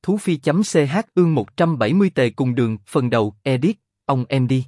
Thú Phi.ch ương 170 tề cùng đường, phần đầu, edit, ông em đi.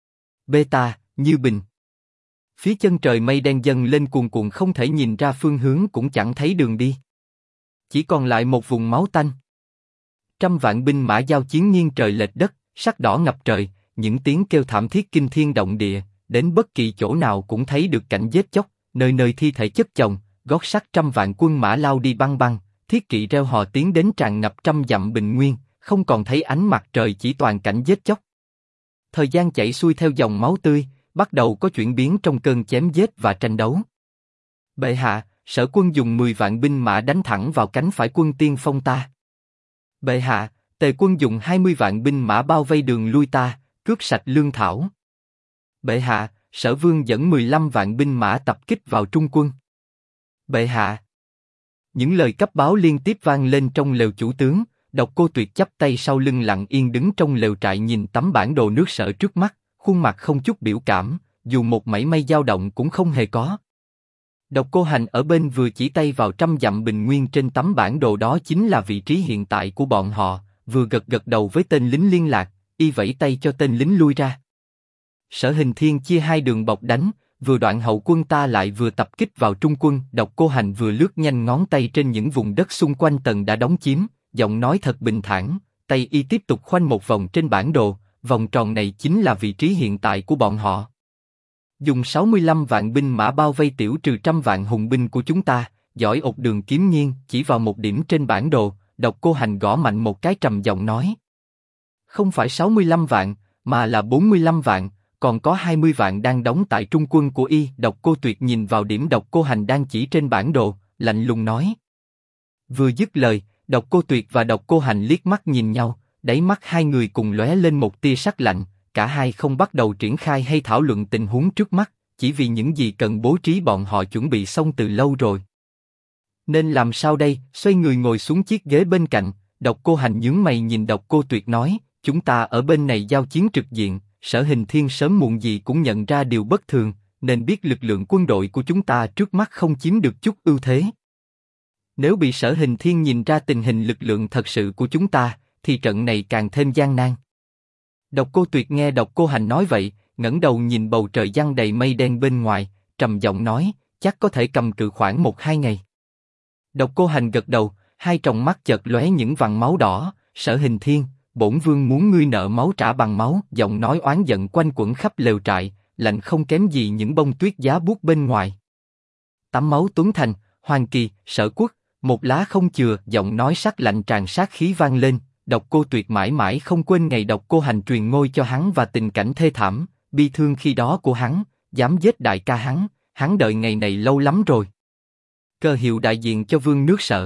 Beta, Như Bình. Phía chân trời mây đen dần lên cuồn cuộn không thể nhìn ra phương hướng cũng chẳng thấy đường đi. Chỉ còn lại một vùng máu tanh. Trăm vạn binh mã giao chiến nghiêng trời lệch đất, sắc đỏ ngập trời, những tiếng kêu thảm thiết kinh thiên động địa, đến bất kỳ chỗ nào cũng thấy được cảnh giết chóc, nơi nơi thi thể chất chồng, gót sắt trăm vạn quân mã lao đi băng băng, thiết kỵ reo hò tiến đến tràn ngập trăm dặm bình nguyên, không còn thấy ánh mặt trời chỉ toàn cảnh giết chóc. Thời gian chảy xuôi theo dòng máu tươi, bắt đầu có chuyển biến trong cơn chém giết và tranh đấu. Bệ hạ, Sở quân dùng 10 vạn binh mã đánh thẳng vào cánh phải quân tiên phong ta. Bệ hạ, Tề quân dùng 20 vạn binh mã bao vây đường lui ta, cướp sạch lương thảo. Bệ hạ, Sở vương dẫn 15 vạn binh mã tập kích vào Trung quân. Bệ hạ. Những lời cấp báo liên tiếp vang lên trong lều chủ tướng. Độc Cô Tuyệt chắp tay sau lưng lặng yên đứng trong lều trại nhìn tấm bản đồ nước Sở trước mắt, khuôn mặt không chút biểu cảm, dù một mảy may dao động cũng không hề có. Độc Cô Hành ở bên vừa chỉ tay vào trăm dặm bình nguyên trên tấm bản đồ đó chính là vị trí hiện tại của bọn họ, vừa gật gật đầu với tên lính liên lạc, y vẫy tay cho tên lính lui ra. Sở Hình Thiên chia hai đường bọc đánh, vừa đoạn hậu quân ta lại vừa tập kích vào trung quân. Độc Cô Hành vừa lướt nhanh ngón tay trên những vùng đất xung quanh tần đã đóng chiếm, giọng nói thật bình thản, tay y tiếp tục khoanh một vòng trên bản đồ, vòng tròn này chính là vị trí hiện tại của bọn họ. Dùng 65 vạn binh mã bao vây tiểu trừ trăm vạn hùng binh của chúng ta, giỏi ột đường kiếm nghiêng, chỉ vào một điểm trên bản đồ. Độc Cô Hành gõ mạnh một cái trầm giọng nói. Không phải 65 vạn, mà là 45 vạn, còn có 20 vạn đang đóng tại trung quân của y. Độc Cô Tuyệt nhìn vào điểm Độc Cô Hành đang chỉ trên bản đồ, lạnh lùng nói. Vừa dứt lời, Độc Cô Tuyệt và Độc Cô Hành liếc mắt nhìn nhau, đáy mắt hai người cùng lóe lên một tia sắc lạnh. Cả hai không bắt đầu triển khai hay thảo luận tình huống trước mắt, chỉ vì những gì cần bố trí bọn họ chuẩn bị xong từ lâu rồi. Nên làm sao đây? Xoay người ngồi xuống chiếc ghế bên cạnh, Độc Cô Hành nhướng mày nhìn Độc Cô Tuyệt nói, chúng ta ở bên này giao chiến trực diện, Sở Hình Thiên sớm muộn gì cũng nhận ra điều bất thường, nên biết lực lượng quân đội của chúng ta trước mắt không chiếm được chút ưu thế. Nếu bị Sở Hình Thiên nhìn ra tình hình lực lượng thật sự của chúng ta, thì trận này càng thêm gian nan. Độc Cô Tuyệt nghe Độc Cô Hành nói vậy, ngẩng đầu nhìn bầu trời giăng đầy mây đen bên ngoài, trầm giọng nói, chắc có thể cầm cự khoảng 1-2 ngày. Độc Cô Hành gật đầu, hai tròng mắt chợt lóe những vằn máu đỏ. Sở Hình Thiên, bổn vương muốn ngươi nợ máu trả bằng máu. Giọng nói oán giận quanh quẩn khắp lều trại, lạnh không kém gì những bông tuyết giá buốt bên ngoài. Tắm máu Tuấn Thành, Hoàng Kỳ, Sở Quốc, một lá không chừa. Giọng nói sắc lạnh tràn sát khí vang lên. Độc Cô Tuyệt mãi mãi không quên ngày Độc Cô Hành truyền ngôi cho hắn và tình cảnh thê thảm, bi thương khi đó của hắn, dám giết đại ca hắn đợi ngày này lâu lắm rồi. Cơ hiệu đại diện cho vương nước Sở.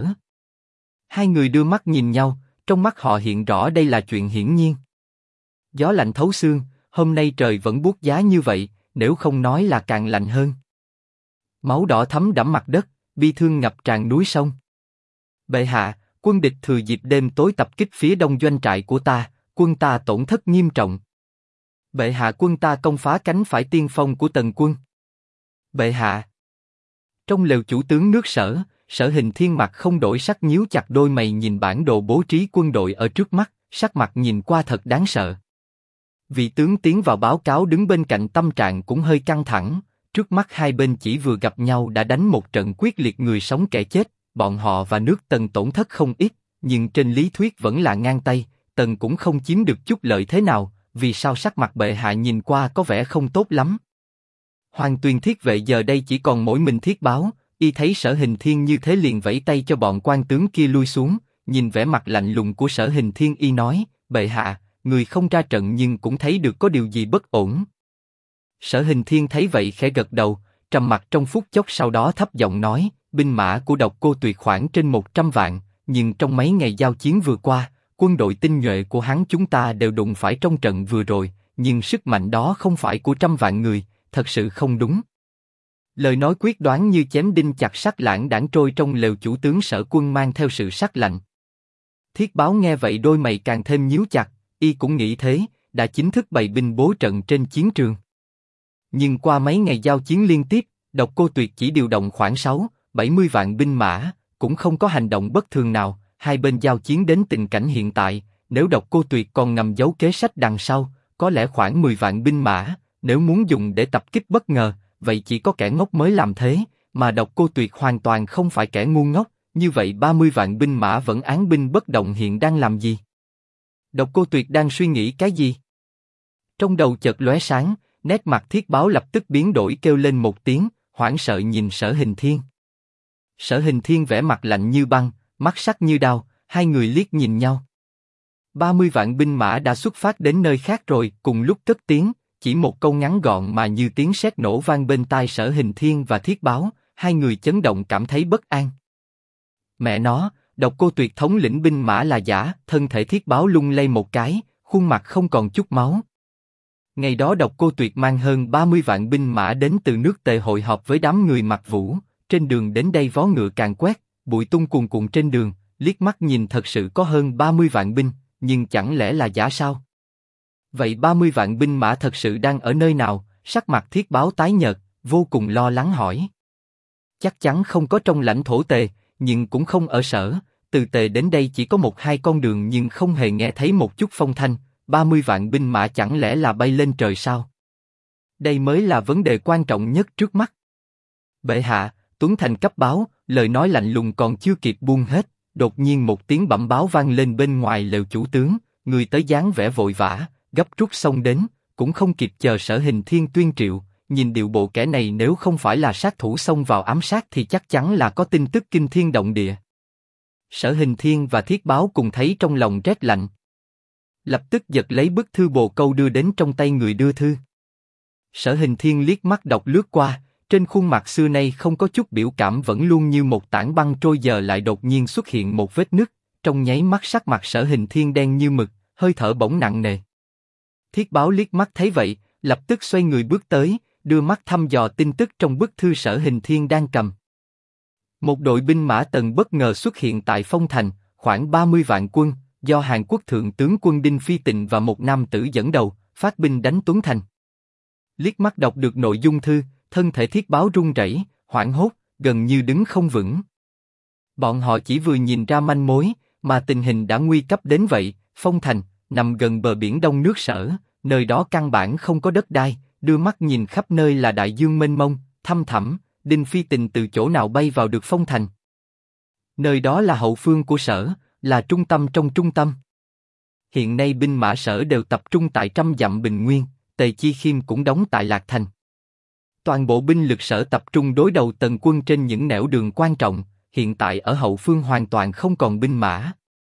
Hai người đưa mắt nhìn nhau, trong mắt họ hiện rõ đây là chuyện hiển nhiên. Gió lạnh thấu xương, hôm nay trời vẫn buốt giá như vậy, nếu không nói là càng lạnh hơn. Máu đỏ thấm đẫm mặt đất, bi thương ngập tràn núi sông. Bệ hạ, quân địch thừa dịp đêm tối tập kích phía đông doanh trại của ta, quân ta tổn thất nghiêm trọng. Bệ hạ, quân ta công phá cánh phải tiên phong của Tần quân. Bệ hạ. Trong lều chủ tướng nước Sở, Sở Hình Thiên mặt không đổi sắc nhíu chặt đôi mày nhìn bản đồ bố trí quân đội ở trước mắt, sắc mặt nhìn qua thật đáng sợ. Vị tướng tiến vào báo cáo đứng bên cạnh tâm trạng cũng hơi căng thẳng, trước mắt hai bên chỉ vừa gặp nhau đã đánh một trận quyết liệt người sống kẻ chết, bọn họ và nước Tần tổn thất không ít, nhưng trên lý thuyết vẫn là ngang tay, Tần cũng không chiếm được chút lợi thế nào, vì sao sắc mặt bệ hạ nhìn qua có vẻ không tốt lắm. Hoàng Tuyền Thiết Vệ giờ đây chỉ còn mỗi mình Thiết Báo, y thấy Sở Hình Thiên như thế liền vẫy tay cho bọn quan tướng kia lui xuống, nhìn vẻ mặt lạnh lùng của Sở Hình Thiên y nói, bệ hạ, người không ra trận nhưng cũng thấy được có điều gì bất ổn. Sở Hình Thiên thấy vậy khẽ gật đầu, trầm mặc trong phút chốc sau đó thấp giọng nói, binh mã của Độc Cô Tuyệt khoảng trên 100 vạn, nhưng trong mấy ngày giao chiến vừa qua, quân đội tinh nhuệ của hắn chúng ta đều đụng phải trong trận vừa rồi, nhưng sức mạnh đó không phải của trăm vạn người, thật sự không đúng. Lời nói quyết đoán như chém đinh chặt sắt lãng đãng trôi trong lều chủ tướng Sở quân mang theo sự sắc lạnh. Thiết Báo nghe vậy đôi mày càng thêm nhíu chặt, y cũng nghĩ thế, đã chính thức bày binh bố trận trên chiến trường. Nhưng qua mấy ngày giao chiến liên tiếp, Độc Cô Tuyệt chỉ điều động khoảng 60-70 vạn binh mã, cũng không có hành động bất thường nào, hai bên giao chiến đến tình cảnh hiện tại, nếu Độc Cô Tuyệt còn ngầm giấu kế sách đằng sau, có lẽ khoảng 10 vạn binh mã, nếu muốn dùng để tập kích bất ngờ, vậy chỉ có kẻ ngốc mới làm thế, mà Độc Cô Tuyệt hoàn toàn không phải kẻ ngu ngốc, như vậy 30 vạn binh mã vẫn án binh bất động hiện đang làm gì? Độc Cô Tuyệt đang suy nghĩ cái gì? Trong đầu chợt lóe sáng, nét mặt Thiết Báo lập tức biến đổi kêu lên một tiếng, hoảng sợ nhìn Sở Hình Thiên. Sở Hình Thiên vẻ mặt lạnh như băng, mắt sắc như đao, hai người liếc nhìn nhau. 30 vạn binh mã đã xuất phát đến nơi khác rồi, cùng lúc cất tiếng, chỉ một câu ngắn gọn mà như tiếng sét nổ vang bên tai Sở Hình Thiên và Thiết Báo, hai người chấn động cảm thấy bất an. Mẹ nó, Độc Cô Tuyệt thống lĩnh binh mã là giả, thân thể Thiết Báo lung lay một cái, khuôn mặt không còn chút máu. Ngày đó Độc Cô Tuyệt mang hơn 30 vạn binh mã đến từ nước Tề hội họp với đám người mặc vũ, trên đường đến đây vó ngựa càng quét, bụi tung cuồn cuộn trên đường, liếc mắt nhìn thật sự có hơn 30 vạn binh, nhưng chẳng lẽ là giả sao? Vậy 30 vạn binh mã thật sự đang ở nơi nào? Sắc mặt Thiết Báo tái nhợt, vô cùng lo lắng hỏi. Chắc chắn không có trong lãnh thổ Tề, nhưng cũng không ở Sở, từ Tề đến đây chỉ có một hai con đường nhưng không hề nghe thấy một chút phong thanh, 30 vạn binh mã chẳng lẽ là bay lên trời sao? Đây mới là vấn đề quan trọng nhất trước mắt. Bệ hạ, Tuấn Thành cấp báo, lời nói lạnh lùng còn chưa kịp buông hết, đột nhiên một tiếng bẩm báo vang lên bên ngoài lều chủ tướng, người tới dáng vẻ vội vã, gấp rút xông đến, cũng không kịp chờ Sở Hình Thiên tuyên triệu, nhìn điệu bộ kẻ này nếu không phải là sát thủ xông vào ám sát thì chắc chắn là có tin tức kinh thiên động địa. Sở Hình Thiên và Thiết Báo cùng thấy trong lòng rét lạnh. Lập tức giật lấy bức thư bồ câu đưa đến trong tay người đưa thư. Sở Hình Thiên liếc mắt đọc lướt qua, trên khuôn mặt xưa nay không có chút biểu cảm vẫn luôn như một tảng băng trôi giờ lại đột nhiên xuất hiện một vết nứt, trong nháy mắt sắc mặt Sở Hình Thiên đen như mực, hơi thở bỗng nặng nề. Thiết Báo liếc mắt thấy vậy, lập tức xoay người bước tới, đưa mắt thăm dò tin tức trong bức thư Sở Hình Thiên đang cầm. Một đội binh mã Tần bất ngờ xuất hiện tại Phong Thành, khoảng 30 vạn quân, do Hàn Quốc thượng tướng quân Đinh Phi Tịnh và một nam tử dẫn đầu, phát binh đánh Tuấn Thành. Liếc mắt đọc được nội dung thư, thân thể Thiết Báo run rẩy, hoảng hốt, gần như đứng không vững. Bọn họ chỉ vừa nhìn ra manh mối, mà tình hình đã nguy cấp đến vậy. Phong Thành nằm gần bờ biển Đông nước Sở, nơi đó căn bản không có đất đai, đưa mắt nhìn khắp nơi là đại dương mênh mông, thăm thẳm. Đinh Phi Tịnh từ chỗ nào bay vào được Phong Thành? Nơi đó là hậu phương của Sở, là trung tâm trong trung tâm. Hiện nay binh mã Sở đều tập trung tại 100 dặm Bình Nguyên, Tề Chi Khiêm cũng đóng tại Lạc Thành. Toàn bộ binh lực Sở tập trung đối đầu Tần quân trên những nẻo đường quan trọng, hiện tại ở hậu phương hoàn toàn không còn binh mã.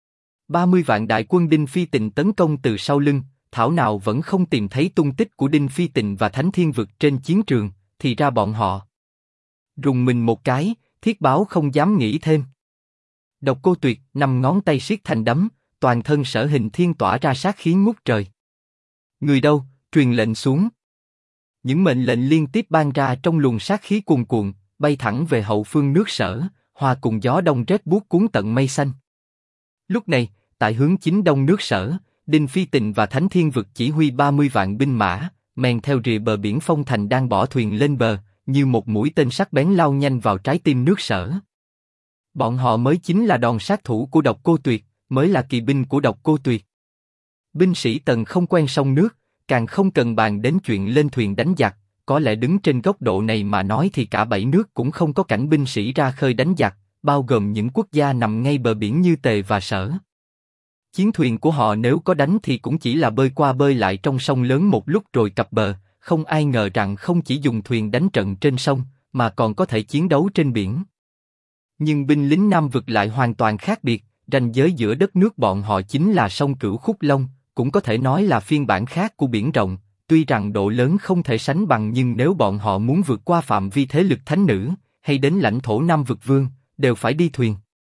30 vạn đại quân Đinh Phi Tịnh tấn công từ sau lưng, thảo nào vẫn không tìm thấy tung tích của Đinh Phi Tịnh và Thánh Thiên Vực trên chiến trường, thì ra bọn họ. Rùng mình một cái, Thiết Báo không dám nghĩ thêm. Độc Cô Tuyệt năm ngón tay siết thành đấm, toàn thân Sở Hình Thiên tỏa ra sát khí ngút trời. Người đâu, truyền lệnh xuống. Những mệnh lệnh liên tiếp ban ra trong luồng sát khí cuồn cuộn, bay thẳng về hậu phương nước Sở, hòa cùng gió đông rét buốt cuốn tận mây xanh. Lúc này, tại hướng chính đông nước Sở, Đinh Phi Tịnh và Thánh Thiên Vực chỉ huy 30 vạn binh mã, men theo rìa bờ biển Phong Thành đang bỏ thuyền lên bờ, như một mũi tên sắc bén lao nhanh vào trái tim nước Sở. Bọn họ mới chính là đòn sát thủ của Độc Cô Tuyệt, mới là kỳ binh của Độc Cô Tuyệt. Binh sĩ Tần không quen sông nước, càng không cần bàn đến chuyện lên thuyền đánh giặc, có lẽ đứng trên góc độ này mà nói thì cả 7 nước cũng không có cảnh binh sĩ ra khơi đánh giặc, bao gồm những quốc gia nằm ngay bờ biển như Tề và Sở. Chiến thuyền của họ nếu có đánh thì cũng chỉ là bơi qua bơi lại trong sông lớn một lúc rồi cập bờ, không ai ngờ rằng không chỉ dùng thuyền đánh trận trên sông, mà còn có thể chiến đấu trên biển. Nhưng binh lính Nam Vực lại hoàn toàn khác biệt, ranh giới giữa đất nước bọn họ chính là sông Cửu Khúc Long, cũng có thể nói là phiên bản khác của biển rộng, tuy rằng độ lớn không thể sánh bằng nhưng nếu bọn họ muốn vượt qua phạm vi thế lực thánh nữ, hay đến lãnh thổ Nam Vực Vương, đều phải đi thuyền.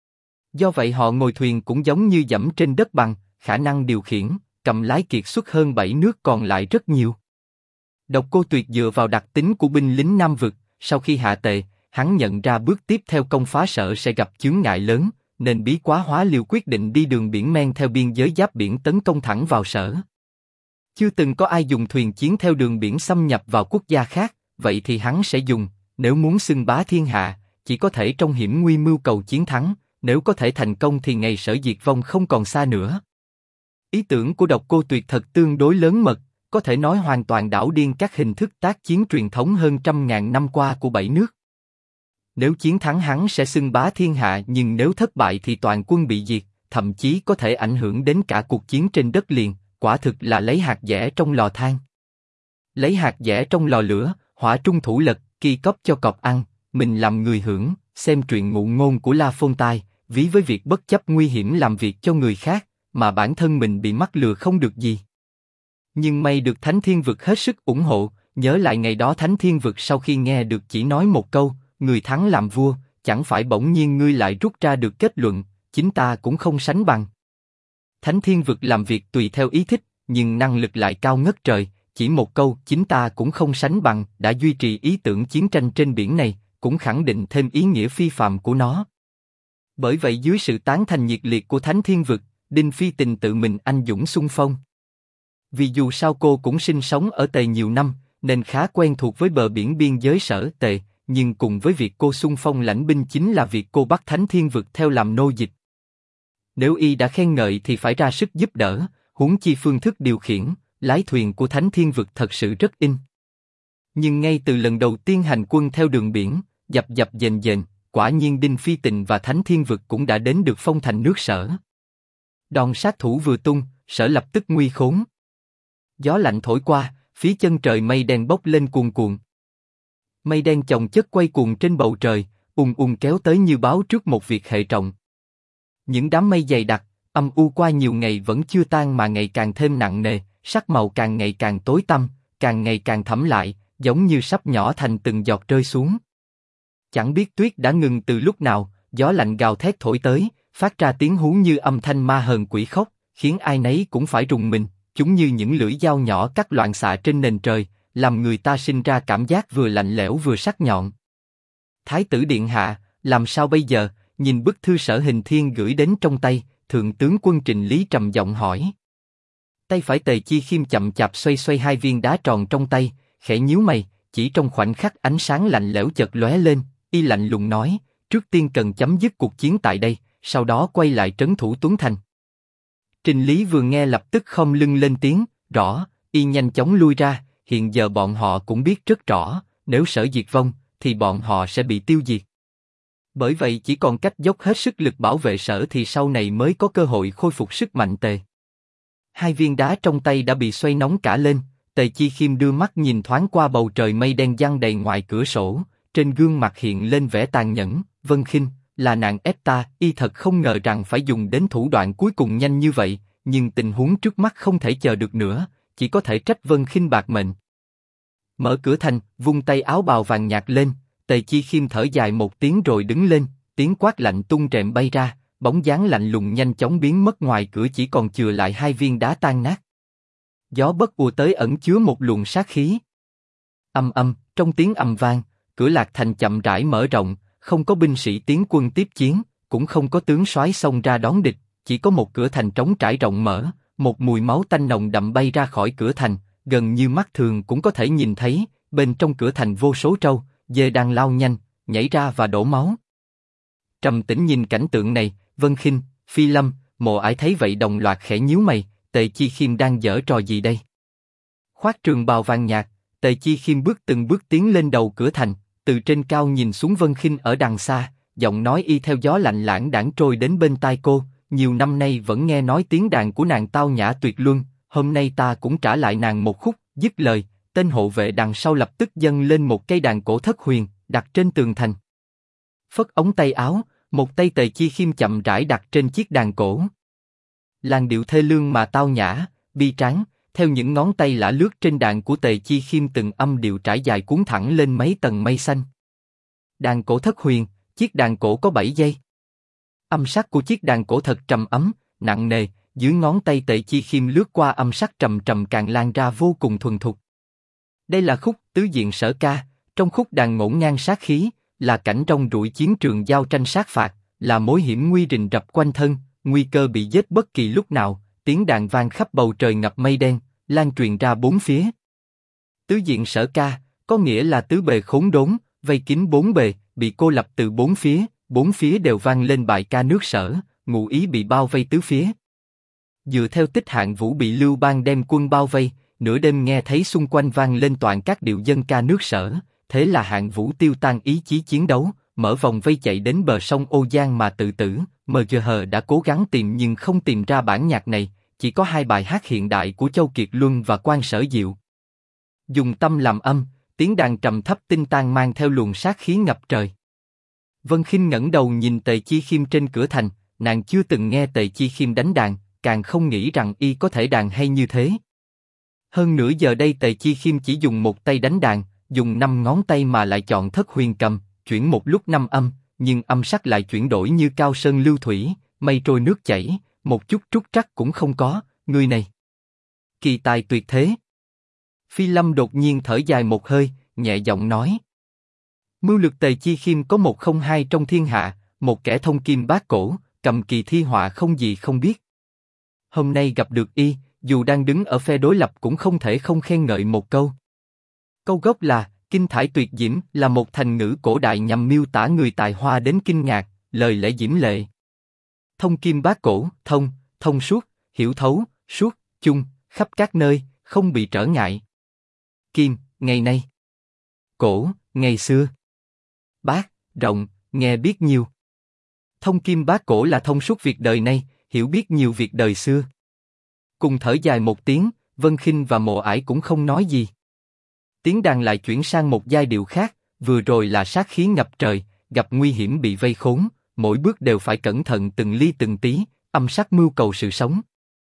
Do vậy họ ngồi thuyền cũng giống như dẫm trên đất bằng, khả năng điều khiển, cầm lái kiệt xuất hơn 7 nước còn lại rất nhiều. Độc Cô Tuyệt dựa vào đặc tính của binh lính Nam Vực, sau khi hạ Tề, hắn nhận ra bước tiếp theo công phá Sở sẽ gặp chướng ngại lớn, nên bí quá hóa liều quyết định đi đường biển men theo biên giới giáp biển tấn công thẳng vào Sở. Chưa từng có ai dùng thuyền chiến theo đường biển xâm nhập vào quốc gia khác, vậy thì hắn sẽ dùng, nếu muốn xưng bá thiên hạ, chỉ có thể trong hiểm nguy mưu cầu chiến thắng, Nếu có thể thành công thì ngày Sở diệt vong không còn xa nữa. Ý tưởng của Độc Cô Tuyệt thật tương đối lớn mật, có thể nói hoàn toàn đảo điên các hình thức tác chiến truyền thống hơn 100.000 năm qua của bảy nước. Nếu chiến thắng hắn sẽ xưng bá thiên hạ, nhưng nếu thất bại thì toàn quân bị diệt, thậm chí có thể ảnh hưởng đến cả cuộc chiến trên đất liền, quả thực là lấy hạt dẻ trong lò than. Lấy hạt dẻ trong lò lửa, hỏa trung thủ lật, kỳ cóp cho cọp ăn, mình làm người hưởng, xem truyện ngụ ngôn của La Phong Tai, ví với việc bất chấp nguy hiểm làm việc cho người khác, mà bản thân mình bị mắc lừa không được gì. Nhưng may được Thánh Thiên Vực hết sức ủng hộ, nhớ lại ngày đó Thánh Thiên Vực sau khi nghe được chỉ nói một câu, người thắng làm vua, chẳng phải bỗng nhiên ngươi lại rút ra được kết luận, chính ta cũng không sánh bằng. Thánh Thiên Vực làm việc tùy theo ý thích, nhưng năng lực lại cao ngất trời, chỉ một câu chính ta cũng không sánh bằng đã duy trì ý tưởng chiến tranh trên biển này, cũng khẳng định thêm ý nghĩa phi phàm của nó. Bởi vậy dưới sự tán thành nhiệt liệt của Thánh Thiên Vực, Đinh Phi Tình tự mình anh dũng xung phong. Vì dù sao cô cũng sinh sống ở Tề nhiều năm, nên khá quen thuộc với bờ biển biên giới Sở Tề, nhưng cùng với việc cô xung phong lãnh binh chính là việc cô bắt Thánh Thiên Vực theo làm nô dịch. Nếu y đã khen ngợi thì phải ra sức giúp đỡ, huống chi phương thức điều khiển, lái thuyền của Thánh Thiên Vực thật sự rất in. Nhưng ngay từ lần đầu tiên hành quân theo đường biển, dập dập dềnh dềnh, quả nhiên Đinh Phi Tình và Thánh Thiên Vực cũng đã đến được phong thành nước Sở. Đòn sát thủ vừa tung, Sở lập tức nguy khốn. Gió lạnh thổi qua, phía chân trời mây đen bốc lên cuồn cuộn. Mây đen chồng chất quay cuồng trên bầu trời, kéo tới như báo trước một việc hệ trọng. Những đám mây dày đặc, âm u qua nhiều ngày vẫn chưa tan mà ngày càng thêm nặng nề, sắc màu càng ngày càng tối tăm, càng ngày càng thẫm lại, giống như sắp nhỏ thành từng giọt rơi xuống. Chẳng biết tuyết đã ngừng từ lúc nào, gió lạnh gào thét thổi tới, phát ra tiếng hú như âm thanh ma hờn quỷ khóc, khiến ai nấy cũng phải rùng mình. Chúng như những lưỡi dao nhỏ cắt loạn xạ trên nền trời, làm người ta sinh ra cảm giác vừa lạnh lẽo vừa sắc nhọn. Thái tử điện hạ, làm sao bây giờ? Nhìn bức thư Sở Hình Thiên gửi đến trong tay, thượng tướng quân Trịnh Lý trầm giọng hỏi. Tay phải Tề Chi Khiêm chậm chạp xoay xoay hai viên đá tròn trong tay, khẽ nhíu mày, chỉ trong khoảnh khắc ánh sáng lạnh lẽo chợt lóe lên, y lạnh lùng nói: trước tiên cần chấm dứt cuộc chiến tại đây, sau đó quay lại trấn thủ Tuấn Thành. Trịnh Lý vừa nghe lập tức khom lưng lên tiếng, rõ, y nhanh chóng lui ra, hiện giờ bọn họ cũng biết rất rõ, nếu Sở diệt vong, thì bọn họ sẽ bị tiêu diệt. Bởi vậy chỉ còn cách dốc hết sức lực bảo vệ Sở thì sau này mới có cơ hội khôi phục sức mạnh Tề. Hai viên đá trong tay đã bị xoay nóng cả lên, Tề Chi Khiêm đưa mắt nhìn thoáng qua bầu trời mây đen giăng đầy ngoài cửa sổ, trên gương mặt hiện lên vẻ tàn nhẫn, Vân Khinh, là nàng ép ta, y thật không ngờ rằng phải dùng đến thủ đoạn cuối cùng nhanh như vậy, nhưng tình huống trước mắt không thể chờ được nữa, chỉ có thể trách Vân Khinh bạc mệnh. Mở cửa thành, vung tay áo bào vàng nhạt lên, Tề Chi Khiêm thở dài một tiếng rồi đứng lên, tiếng quát lạnh tung rèm bay ra, bóng dáng lạnh lùng nhanh chóng biến mất ngoài cửa chỉ còn chừa lại hai viên đá tan nát. Gió bất ùa tới ẩn chứa một luồng sát khí. Trong tiếng ầm vang, cửa Lạc Thành chậm rãi mở rộng, không có binh sĩ tiến quân tiếp chiến, cũng không có tướng soái xông ra đón địch, chỉ có một cửa thành trống trải rộng mở, một mùi máu tanh nồng đậm bay ra khỏi cửa thành, gần như mắt thường cũng có thể nhìn thấy, bên trong cửa thành vô số trâu, dê đang lao nhanh, nhảy ra và đổ máu. Trầm Tĩnh nhìn cảnh tượng này, Vân Khinh, Phi Lâm, Mộ Ải thấy vậy đồng loạt khẽ nhíu mày, Tề Chi Khiêm đang giở trò gì đây? Khoác trường bào vàng nhạt, Tề Chi Khiêm từng bước tiến lên đầu cửa thành, từ trên cao nhìn xuống Vân Khinh ở đằng xa, giọng nói y theo gió lạnh lãng đãng trôi đến bên tai cô. Nhiều năm nay vẫn nghe nói tiếng đàn của nàng tao nhã tuyệt luân, hôm nay ta cũng trả lại nàng một khúc. Dứt lời, tên hộ vệ đằng sau lập tức dâng lên một cây đàn cổ thất huyền, đặt trên tường thành. Phất ống tay áo, một tay Tề Chi Khiêm chậm rãi đặt trên chiếc đàn cổ. Làn điệu thê lương mà tao nhã, bi tráng, theo những ngón tay lả lướt trên đàn của Tề Chi Khiêm từng âm điệu trải dài cuốn thẳng lên mấy tầng mây xanh. Đàn cổ thất huyền, chiếc đàn cổ có 7 dây. Âm sắc của chiếc đàn cổ thật trầm ấm, nặng nề, dưới ngón tay Tề Chi Khiêm lướt qua âm sắc trầm trầm càng lan ra vô cùng thuần thục. Đây là khúc tứ diện sở ca, trong khúc đàn ngổn ngang sát khí, là cảnh trong rủi chiến trường giao tranh sát phạt, là mối hiểm nguy rình rập quanh thân, nguy cơ bị giết bất kỳ lúc nào, tiếng đàn vang khắp bầu trời ngập mây đen, lan truyền ra bốn phía. Tứ diện sở ca, có nghĩa là tứ bề khốn đốn, vây kín bốn bề, bị cô lập từ bốn phía, bốn phía đều vang lên bài ca nước Sở, ngụ ý bị bao vây tứ phía. Dựa theo tích Hạng Vũ bị Lưu Bang đem quân bao vây, nửa đêm nghe thấy xung quanh vang lên toàn các điệu dân ca nước Sở, thế là Hạng Vũ tiêu tan ý chí chiến đấu, mở vòng vây chạy đến bờ sông Ô Giang mà tự tử. MGH đã cố gắng tìm nhưng không tìm ra bản nhạc này, chỉ có hai bài hát hiện đại của Châu Kiệt Luân và Quan Sở Diệu. Dùng tâm làm âm, tiếng đàn trầm thấp tinh tang mang theo luồng sát khí ngập trời. Vân Khinh ngẩng đầu nhìn Tề Chi Khiêm trên cửa thành, nàng chưa từng nghe Tề Chi Khiêm đánh đàn, càng không nghĩ rằng y có thể đàn hay như thế. Hơn nữa giờ đây Tề Chi Khiêm chỉ dùng một tay đánh đàn, dùng 5 ngón tay mà lại chọn thất huyền cầm, chuyển một lúc 5 âm, nhưng âm sắc lại chuyển đổi như cao sơn lưu thủy, mây trôi nước chảy, một chút trúc trắc cũng không có. Người này kỳ tài tuyệt thế. Phi Lâm đột nhiên thở dài một hơi, nhẹ giọng nói: mưu lược Tề Chi Khiêm có một không hai trong thiên hạ, một kẻ thông kim bát cổ, cầm kỳ thi họa không gì không biết. Hôm nay gặp được y, dù đang đứng ở phe đối lập cũng không thể không khen ngợi một câu. Câu gốc là kinh thải tuyệt diễm, là một thành ngữ cổ đại nhằm miêu tả người tài hoa đến kinh ngạc, lời lẽ diễm lệ. Thông kim bát cổ, thông suốt, hiểu thấu, suốt, chung, khắp các nơi, không bị trở ngại. Kim, ngày nay. Cổ, ngày xưa. Bát, rộng, nghe biết nhiều. Thông kim bát cổ là thông suốt việc đời nay, hiểu biết nhiều việc đời xưa. Cùng thở dài một tiếng, Vân Khinh và Mộ Ải cũng không nói gì. Tiếng đàn lại chuyển sang một giai điệu khác, vừa rồi là sát khí ngập trời, gặp nguy hiểm bị vây khốn, mỗi bước đều phải cẩn thận từng ly từng tí, âm sắc mưu cầu sự sống.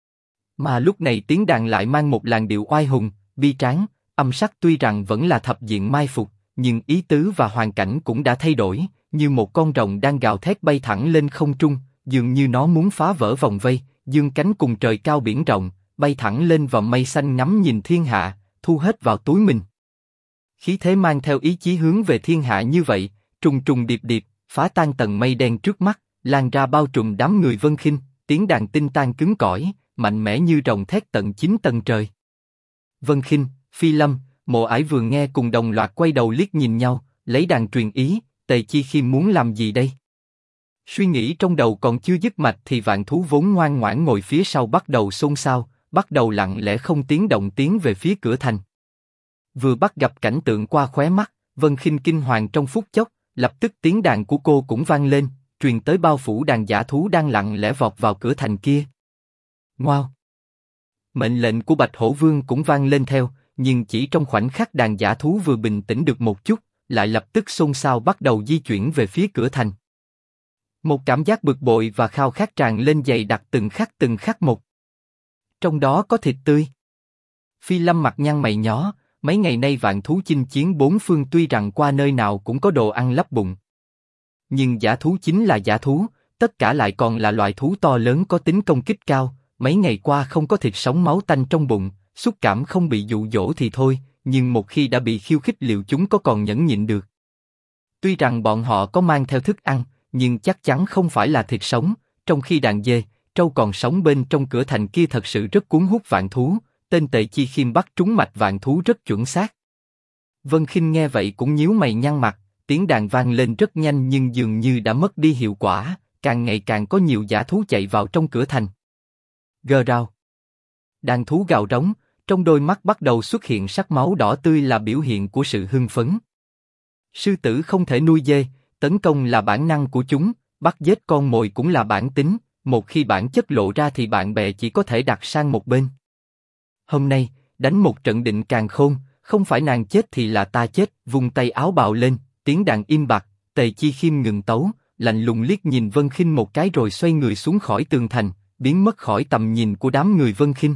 Mà lúc này tiếng đàn lại mang một làn điệu oai hùng, bi tráng, âm sắc tuy rằng vẫn là thập diện mai phục, nhưng ý tứ và hoàn cảnh cũng đã thay đổi, như một con rồng đang gào thét bay thẳng lên không trung, dường như nó muốn phá vỡ vòng vây, dương cánh cùng trời cao biển rộng, bay thẳng lên vào mây xanh ngắm nhìn thiên hạ, thu hết vào túi mình. Khí thế mang theo ý chí hướng về thiên hạ như vậy, trùng trùng điệp điệp, phá tan tầng mây đen trước mắt, lan ra bao trùm đám người Vân Khinh, tiếng đàn tinh tan cứng cỏi, mạnh mẽ như rồng thét tận 9 tầng trời. Vân Khinh, Phi Lâm, Mộ Ải vừa nghe cùng đồng loạt quay đầu liếc nhìn nhau, lấy đàn truyền ý, Tề Chi Khiêm muốn làm gì đây? Suy nghĩ trong đầu còn chưa dứt mạch thì Vạn Thú vốn ngoan ngoãn ngồi phía sau bắt đầu xôn xao, bắt đầu lặng lẽ không tiếng động tiến về phía cửa thành. Vừa bắt gặp cảnh tượng qua khóe mắt, Vân Khinh kinh hoàng trong phút chốc, lập tức tiếng đàn của cô cũng vang lên, truyền tới bao phủ đàn dã thú đang lặng lẽ vọt vào cửa thành kia. Ngoao! Mệnh lệnh của Bạch Hổ Vương cũng vang lên theo, nhưng chỉ trong khoảnh khắc đàn dã thú vừa bình tĩnh được một chút, lại lập tức xôn xao bắt đầu di chuyển về phía cửa thành. Một cảm giác bực bội và khao khát tràn lên dày đặc từng khắc một. Trong đó có thịt tươi. Phi Lâm mặt nhăn mày nhó, mấy ngày nay Vạn Thú chinh chiến bốn phương tuy rằng qua nơi nào cũng có đồ ăn lấp bụng. Nhưng dã thú chính là dã thú, tất cả lại còn là loại thú to lớn có tính công kích cao, mấy ngày qua không có thịt sống máu tanh trong bụng, xúc cảm không bị dụ dỗ thì thôi, nhưng một khi đã bị khiêu khích liệu chúng có còn nhẫn nhịn được. Tuy rằng bọn họ có mang theo thức ăn, nhưng chắc chắn không phải là thịt sống, trong khi đàn dê, trâu còn sống bên trong cửa thành kia thật sự rất cuốn hút Vạn Thú, tên Tề Chi Khiêm bắt trúng mạch Vạn Thú rất chuẩn xác. Vân Khinh nghe vậy cũng nhíu mày nhăn mặt, tiếng đàn vang lên rất nhanh nhưng dường như đã mất đi hiệu quả, càng ngày càng có nhiều dã thú chạy vào trong cửa thành. Gờ rào. Đàn thú gào rống, trong đôi mắt bắt đầu xuất hiện sắc máu đỏ tươi là biểu hiện của sự hưng phấn. Sư tử không thể nuôi dê, tấn công là bản năng của chúng, bắt giết con mồi cũng là bản tính, một khi bản chất lộ ra thì bạn bè chỉ có thể đặt sang một bên. Hôm nay, đánh một trận định càn khôn, không phải nàng chết thì là ta chết, vung tay áo bào lên, tiếng đàn im bặt, Tề Chi Khiêm ngừng tấu, lạnh lùng liếc nhìn Vân Khinh một cái rồi xoay người xuống khỏi tường thành, biến mất khỏi tầm nhìn của đám người Vân Khinh.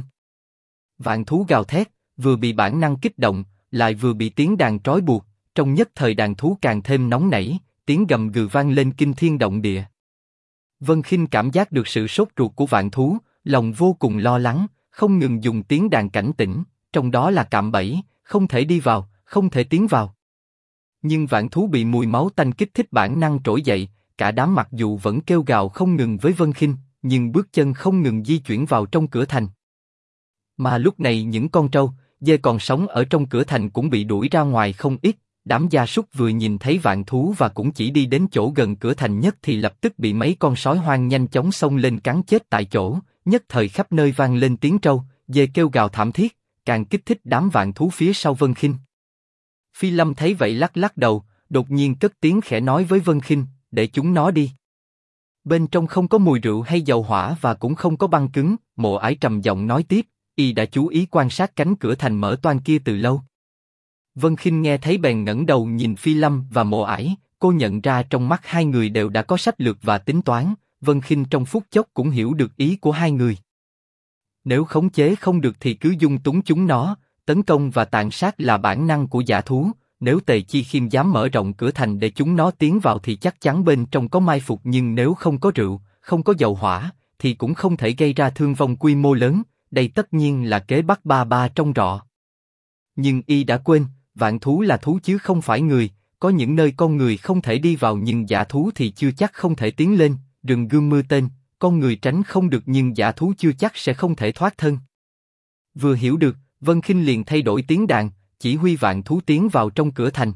Vạn thú gào thét, vừa bị bản năng kích động, lại vừa bị tiếng đàn trói buộc, trong nhất thời đàn thú càng thêm nóng nảy, tiếng gầm gừ vang lên kinh thiên động địa. Vân Khinh cảm giác được sự sốt ruột của vạn thú, lòng vô cùng lo lắng, không ngừng dùng tiếng đàn cảnh tỉnh, trong đó là cạm bẫy, không thể đi vào, không thể tiến vào. Nhưng vạn thú bị mùi máu tanh kích thích bản năng trỗi dậy, cả đám mặc dù vẫn kêu gào không ngừng với Vân Khinh, nhưng bước chân không ngừng di chuyển vào trong cửa thành. Mà lúc này những con trâu, dê còn sống ở trong cửa thành cũng bị đuổi ra ngoài không ít, đám gia súc vừa nhìn thấy vạn thú và cũng chỉ đi đến chỗ gần cửa thành nhất thì lập tức bị mấy con sói hoang nhanh chóng xông lên cắn chết tại chỗ, nhất thời khắp nơi vang lên tiếng trâu, dê kêu gào thảm thiết, càng kích thích đám vạn thú phía sau Vân Khinh. Phi Lâm thấy vậy lắc lắc đầu, đột nhiên cất tiếng khẽ nói với Vân Khinh, để chúng nó đi. Bên trong không có mùi rượu hay dầu hỏa và cũng không có băng cứng, Mộ Ải trầm giọng nói tiếp, y đã chú ý quan sát cánh cửa thành mở toang kia từ lâu. Vân Khinh nghe thấy bèn ngẩng đầu nhìn Phi Lâm và Mộ Ải, cô nhận ra trong mắt hai người đều đã có sách lược và tính toán, Vân Khinh trong phút chốc cũng hiểu được ý của hai người. Nếu khống chế không được thì cứ dung túng chúng nó, tấn công và tàn sát là bản năng của dã thú, nếu Tề Chi Khiêm dám mở rộng cửa thành để chúng nó tiến vào thì chắc chắn bên trong có mai phục, nhưng nếu không có rượu, không có dầu hỏa, thì cũng không thể gây ra thương vong quy mô lớn, đây tất nhiên là kế bắt ba ba trong rọ. Nhưng y đã quên, vạn thú là thú chứ không phải người, có những nơi con người không thể đi vào nhưng dã thú thì chưa chắc không thể tiến lên, rừng gươm mưa tên, con người tránh không được nhưng dã thú chưa chắc sẽ không thể thoát thân. Vừa hiểu được, Vân Khinh liền thay đổi tiếng đàn, chỉ huy vạn thú tiến vào trong cửa thành.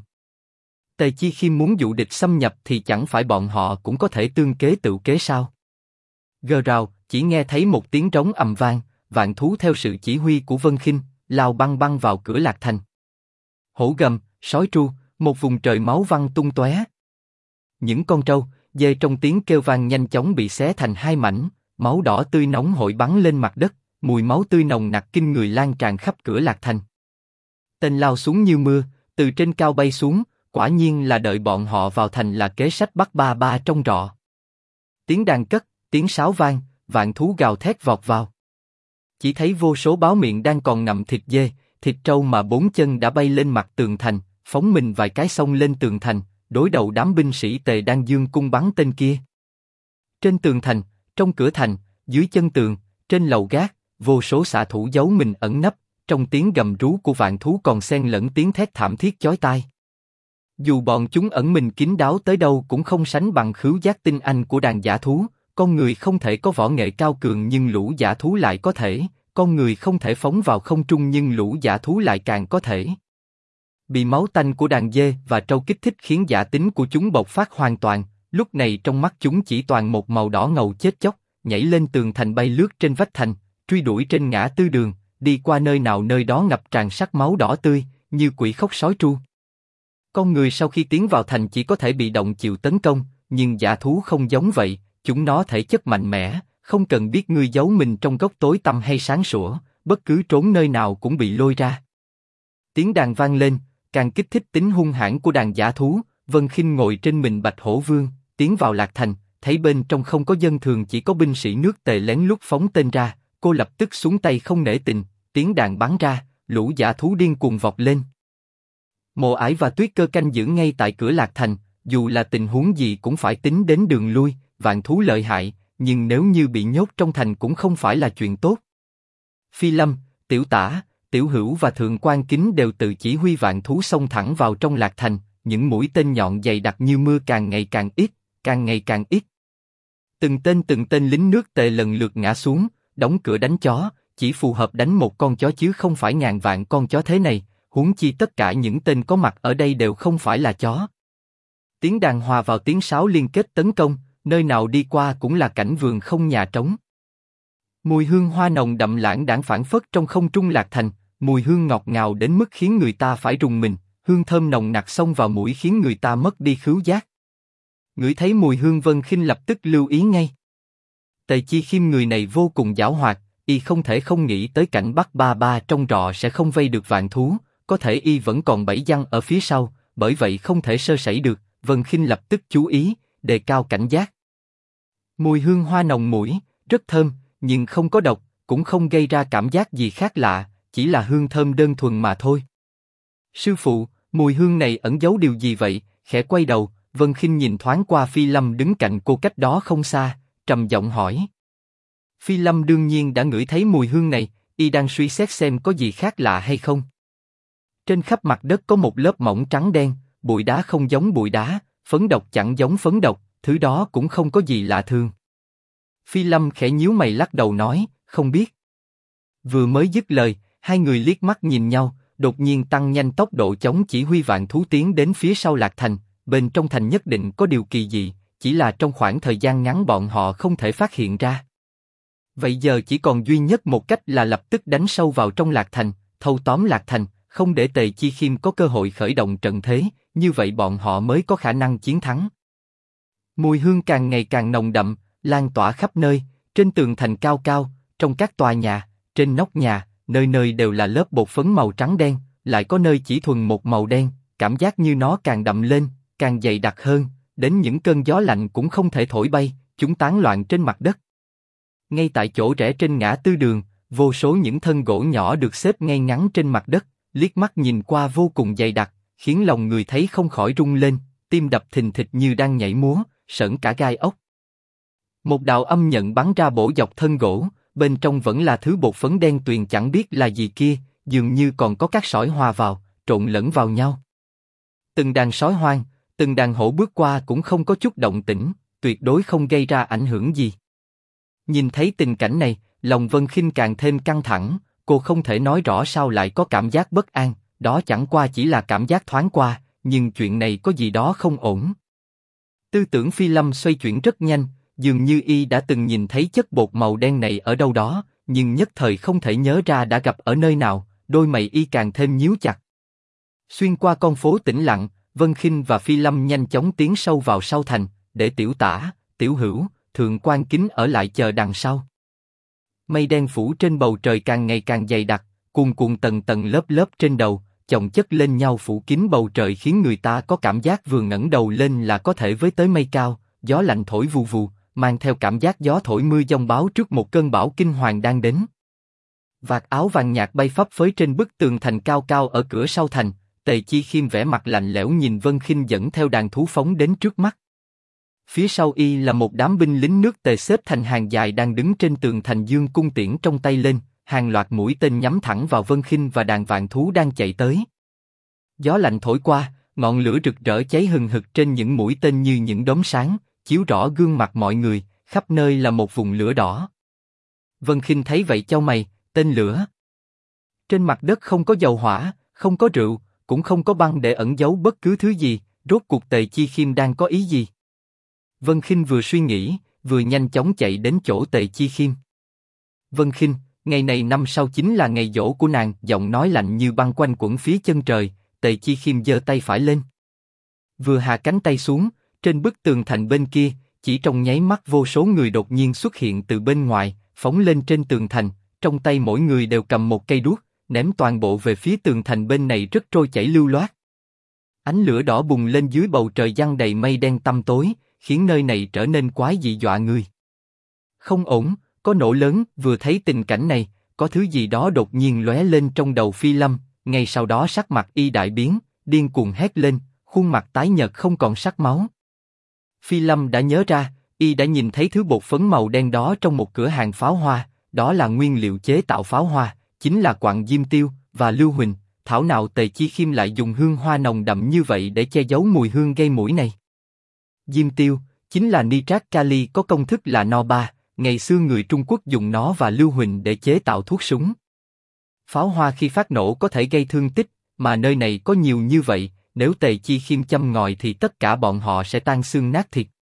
Tề Chi Khiêm muốn dụ địch xâm nhập thì chẳng phải bọn họ cũng có thể tương kế tự kế sao? Gờ rào, chỉ nghe thấy một tiếng trống ầm vang, vạn thú theo sự chỉ huy của Vân Khinh lao băng băng vào cửa lạc thành. Hổ gầm, sói tru, một vùng trời máu văng tung tóe. Những con trâu, dê trong tiếng kêu vang nhanh chóng bị xé thành hai mảnh, máu đỏ tươi nóng hổi bắn lên mặt đất, mùi máu tươi nồng nặc kinh người lan tràn khắp cửa lạc thành. Tên lao xuống như mưa, từ trên cao bay xuống, quả nhiên là đợi bọn họ vào thành là kế sách bắt ba ba trong rọ. Tiếng đàn cất, tiếng sáo vang, vạn thú gào thét vọt vào. Chỉ thấy vô số báo miệng đang còn ngậm thịt dê, thịt trâu mà bốn chân đã bay lên mặt tường thành, phóng mình vài cái xông lên tường thành, đối đầu đám binh sĩ Tề đang dương cung bắn tên kia. Trên tường thành, trong cửa thành, dưới chân tường, trên lầu gác, vô số xạ thủ giấu mình ẩn nấp, trong tiếng gầm rú của vạn thú còn xen lẫn tiếng thét thảm thiết chói tai. Dù bọn chúng ẩn mình kín đáo tới đâu cũng không sánh bằng khứu giác tinh anh của đàn dã thú. Con người không thể có võ nghệ cao cường nhưng lũ dã thú lại có thể. Con người không thể phóng vào không trung nhưng lũ dã thú lại càng có thể. Bị máu tanh của đàn dê và trâu kích thích khiến dã tính của chúng bộc phát hoàn toàn. Lúc này trong mắt chúng chỉ toàn một màu đỏ ngầu chết chóc, nhảy lên tường thành bay lướt trên vách thành, truy đuổi trên ngã tư đường, đi qua nơi nào nơi đó ngập tràn sắc máu đỏ tươi, như quỷ khóc sói tru. Con người sau khi tiến vào thành chỉ có thể bị động chịu tấn công, nhưng dã thú không giống vậy, chúng nó thể chất mạnh mẽ, không cần biết ngươi giấu mình trong góc tối tăm hay sáng sủa, bất cứ trốn nơi nào cũng bị lôi ra. Tiếng đàn vang lên, càng kích thích tính hung hãn của đàn dã thú. Vân Khinh ngồi trên mình Bạch Hổ Vương, tiến vào lạc thành, thấy bên trong không có dân thường chỉ có binh sĩ nước Tề lén lút phóng tên ra, cô lập tức xuống tay không nể tình, tiếng đàn bắn ra, lũ dã thú điên cuồng vọt lên. Mộ Ải và Tuyết Cơ canh giữ ngay tại cửa lạc thành, dù là tình huống gì cũng phải tính đến đường lui, vạn thú lợi hại, nhưng nếu như bị nhốt trong thành cũng không phải là chuyện tốt. Phi Lâm, Tiểu Tả, Tiểu Hữu và Thượng Quan Kính đều tự chỉ huy vạn thú xông thẳng vào trong lạc thành, những mũi tên nhọn dày đặc như mưa càng ngày càng ít, càng ngày càng ít. Từng tên lính nước Tề lần lượt ngã xuống, đóng cửa đánh chó, chỉ phù hợp đánh một con chó chứ không phải ngàn vạn con chó thế này, huống chi tất cả những tên có mặt ở đây đều không phải là chó. Tiếng đàn hòa vào tiếng sáo liên kết tấn công, nơi nào đi qua cũng là cảnh vườn không nhà trống. Mùi hương hoa nồng đậm lãng đãng phảng phất trong không trung lạc thành, mùi hương ngọt ngào đến mức khiến người ta phải rùng mình, hương thơm nồng nặc xông vào mũi khiến người ta mất đi khứu giác. Ngửi thấy mùi hương Vân Khinh lập tức lưu ý ngay. Tề Chi Khiêm người này vô cùng giảo hoạt, y không thể không nghĩ tới cảnh bắt ba ba trong rọ sẽ không vây được vạn thú, có thể y vẫn còn bẫy giăng ở phía sau, bởi vậy không thể sơ sẩy được. Vân Khinh lập tức chú ý, đề cao cảnh giác. Mùi hương hoa nồng mũi, rất thơm, nhưng không có độc, cũng không gây ra cảm giác gì khác lạ, chỉ là hương thơm đơn thuần mà thôi. Sư phụ, mùi hương này ẩn giấu điều gì vậy? Khẽ quay đầu, Vân Khinh nhìn thoáng qua Phi Lâm đứng cạnh cô cách đó không xa, trầm giọng hỏi. Phi Lâm đương nhiên đã ngửi thấy mùi hương này, y đang suy xét xem có gì khác lạ hay không. Trên khắp mặt đất có một lớp mỏng trắng đen, bụi đá không giống bụi đá, phấn độc chẳng giống phấn độc, thứ đó cũng không có gì lạ thường. Phi Lâm khẽ nhíu mày lắc đầu nói, không biết. Vừa mới dứt lời, hai người liếc mắt nhìn nhau, đột nhiên tăng nhanh tốc độ chống chỉ huy vạn thú tiến đến phía sau Lạc Thành, bên trong thành nhất định có điều kỳ dị, chỉ là trong khoảng thời gian ngắn bọn họ không thể phát hiện ra. Vậy giờ chỉ còn duy nhất một cách là lập tức đánh sâu vào trong Lạc Thành, thâu tóm Lạc Thành, không để Tề Chi Khiêm có cơ hội khởi động trận thế, như vậy bọn họ mới có khả năng chiến thắng. Mùi hương càng ngày càng nồng đậm, lan tỏa khắp nơi, trên tường thành cao cao, trong các tòa nhà, trên nóc nhà, nơi nơi đều là lớp bột phấn màu trắng đen, lại có nơi chỉ thuần một màu đen, cảm giác như nó càng đậm lên, càng dày đặc hơn, đến những cơn gió lạnh cũng không thể thổi bay, chúng tán loạn trên mặt đất. Ngay tại chỗ rẽ trên ngã tư đường, vô số những thân gỗ nhỏ được xếp ngay ngắn trên mặt đất, liếc mắt nhìn qua vô cùng dày đặc, khiến lòng người thấy không khỏi rung lên, tim đập thình thịch như đang nhảy múa, sởn cả gai ốc. Một đạo âm nhận bắn ra bổ dọc thân gỗ, bên trong vẫn là thứ bột phấn đen tuyền chẳng biết là gì kia, dường như còn có các sỏi hòa vào, trộn lẫn vào nhau. Từng đàn sói hoang, từng đàn hổ bước qua cũng không có chút động tĩnh, tuyệt đối không gây ra ảnh hưởng gì. Nhìn thấy tình cảnh này, lòng Vân Khinh càng thêm căng thẳng, cô không thể nói rõ sao lại có cảm giác bất an, đó chẳng qua chỉ là cảm giác thoáng qua, nhưng chuyện này có gì đó không ổn. Tư tưởng Phi Lâm xoay chuyển rất nhanh, dường như y đã từng nhìn thấy chất bột màu đen này ở đâu đó, nhưng nhất thời không thể nhớ ra đã gặp ở nơi nào, đôi mày y càng thêm nhíu chặt. Xuyên qua con phố tĩnh lặng, Vân Khinh và Phi Lâm nhanh chóng tiến sâu vào sau thành, để Tiểu Tả, Tiểu Hữu, Thượng Quan Kính ở lại chờ đằng sau. Mây đen phủ trên bầu trời càng ngày càng dày đặc, cuồn cuộn tầng tầng lớp lớp trên đầu, chồng chất lên nhau phủ kín bầu trời khiến người ta có cảm giác vừa ngẩng đầu lên là có thể với tới mây cao, gió lạnh thổi vù vù, mang theo cảm giác gió thổi mưa giông báo trước một cơn bão kinh hoàng đang đến. Vạt áo vàng nhạt bay phấp phới trên bức tường thành cao cao ở cửa sau thành, Tề Chi Khiêm vẻ mặt lạnh lẽo nhìn Vân Khinh dẫn theo đàn thú phóng đến trước mắt. Phía sau y là một đám binh lính nước Tề xếp thành hàng dài đang đứng trên tường thành giương cung tiễn trong tay lên, hàng loạt mũi tên nhắm thẳng vào Vân Khinh và đàn vạn thú đang chạy tới. Gió lạnh thổi qua, ngọn lửa rực rỡ cháy hừng hực trên những mũi tên như những đốm sáng, chiếu rõ gương mặt mọi người, khắp nơi là một vùng lửa đỏ. Vân Khinh thấy vậy chau mày, tên lửa. Trên mặt đất không có dầu hỏa, không có rượu, cũng không có băng để ẩn giấu bất cứ thứ gì, rốt cuộc Tề Chi Khiêm đang có ý gì? Vân Khinh vừa suy nghĩ, vừa nhanh chóng chạy đến chỗ Tề Chi Khiêm. Vân Khinh, ngày này năm sau chính là ngày giỗ của nàng, giọng nói lạnh như băng quanh quẩn phía chân trời. Tề Chi Khiêm giơ tay phải lên, vừa hạ cánh tay xuống, trên bức tường thành bên kia, chỉ trong nháy mắt vô số người đột nhiên xuất hiện từ bên ngoài, phóng lên trên tường thành, trong tay mỗi người đều cầm một cây đuốc, ném toàn bộ về phía tường thành bên này rất trôi chảy lưu loát. Ánh lửa đỏ bùng lên dưới bầu trời giăng đầy mây đen tăm tối, khiến nơi này trở nên quái dị dọa người. Không ổn, có nổ lớn. Vừa thấy tình cảnh này, có thứ gì đó đột nhiên lóe lên trong đầu Phi Lâm, ngay sau đó sắc mặt y đại biến, điên cuồng hét lên, khuôn mặt tái nhợt không còn sắc máu. Phi Lâm đã nhớ ra, y đã nhìn thấy thứ bột phấn màu đen đó trong một cửa hàng pháo hoa, đó là nguyên liệu chế tạo pháo hoa, chính là quặng diêm tiêu và lưu huỳnh. Thảo nào Tề Chi Khiêm lại dùng hương hoa nồng đậm như vậy để che giấu mùi hương gây mũi này. Diêm tiêu chính là nitrat kali có công thức là No3, ngày xưa người Trung Quốc dùng nó và lưu huỳnh để chế tạo thuốc súng. Pháo hoa khi phát nổ có thể gây thương tích, mà nơi này có nhiều như vậy, nếu Tề Chi Khiêm châm ngòi thì tất cả bọn họ sẽ tan xương nát thịt.